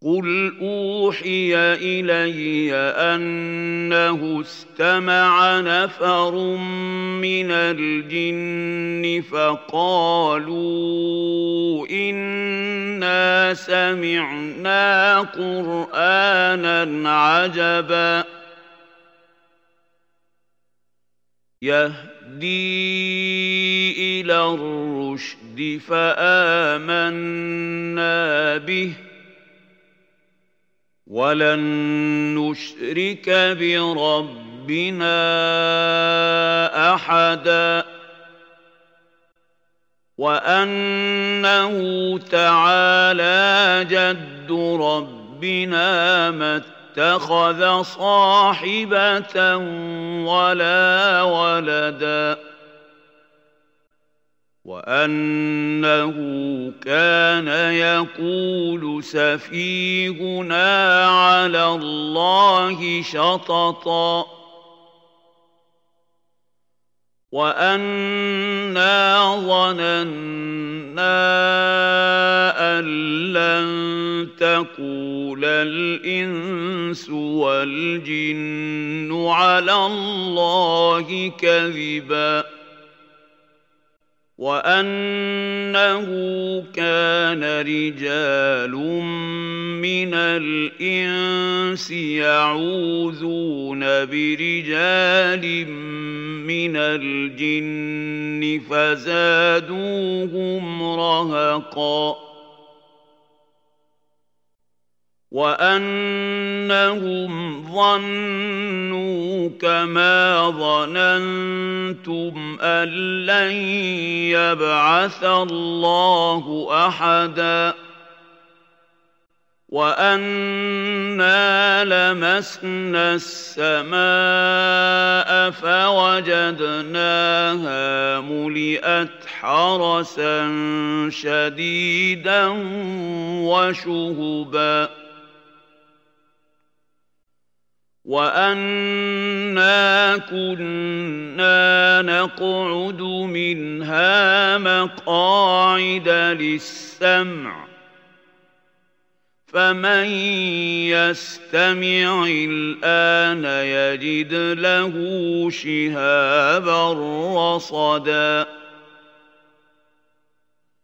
قل أوحي إلي أنه استمع نفر من الجن فقالوا إنا سمعنا قرآنا عجبا يهدي إلى الرشد فآمنا به ولن نشرك بربنا أحدا وأنه تعالى جد ربنا ما اتخذ صاحبة ولا ولدا وأنه كان يقول سفيهنا على الله شططا وأنا ظننا أن لن تقول الإنس والجن على الله كذبا وأنه كان رجال من الإنس يعوذون برجال من الجن فزادوهم رهقا وأنهم ظنوا كما ظننتم أن لن يبعث الله أحدا وأنا لمسنا السماء فوجدناها ملئت حرسا شديدا وشهبا وأنا كنا نقعد منها مقاعد للسمع فمن يستمع الآن يجد له شهابا رصدا